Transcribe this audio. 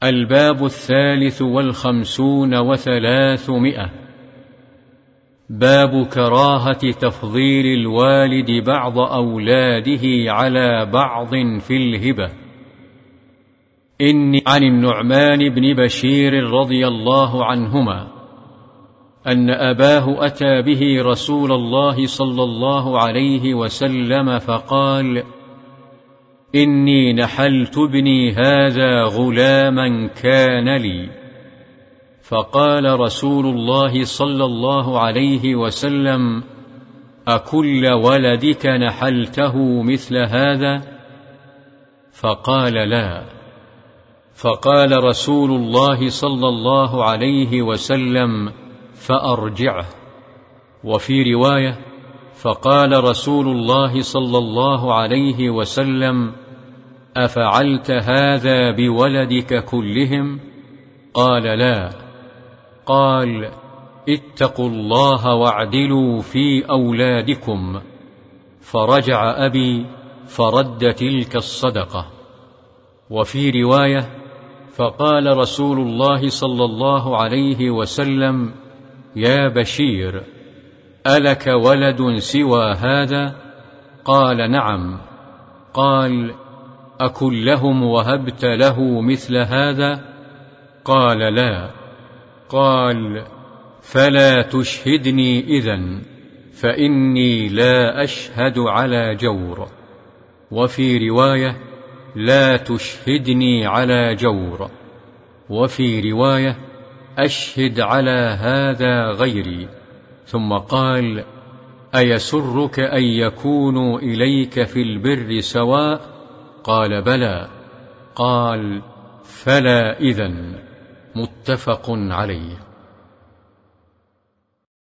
الباب 53 باب كراهة تفضيل الوالد بعض أولاده على بعض في الهبة. عن النعمان بن بشير رضي الله عنهما أن أباه أتى به رسول الله صلى الله عليه وسلم فقال: إني نحلت ابني هذا غلاما كان لي. فقال رسول الله صلى الله عليه وسلم: أكل ولدك نحلته مثل هذا؟ فقال: لا. فقال رسول الله صلى الله عليه وسلم: فأرجعه. وفي رواية: فقال رسول الله صلى الله عليه وسلم: أفعلت هذا بولدك كلهم؟ قال: لا. قال: اتقوا الله واعدلوا في أولادكم. فرجع أبي فرد تلك الصدقة. وفي رواية: فقال رسول الله صلى الله عليه وسلم: يا بشير، ألك ولد سوى هذا؟ قال: نعم. قال: أكلهم وهبت له مثل هذا؟ قال: لا. قال: فلا تشهدني إذن، فإني لا أشهد على جور. وفي رواية: لا تشهدني على جور. وفي رواية: أشهد على هذا غيري. ثم قال: أيسرك أن يكونوا إليك في البر سواء؟ قال: بلى. قال: فلا إذن. متفق عليه.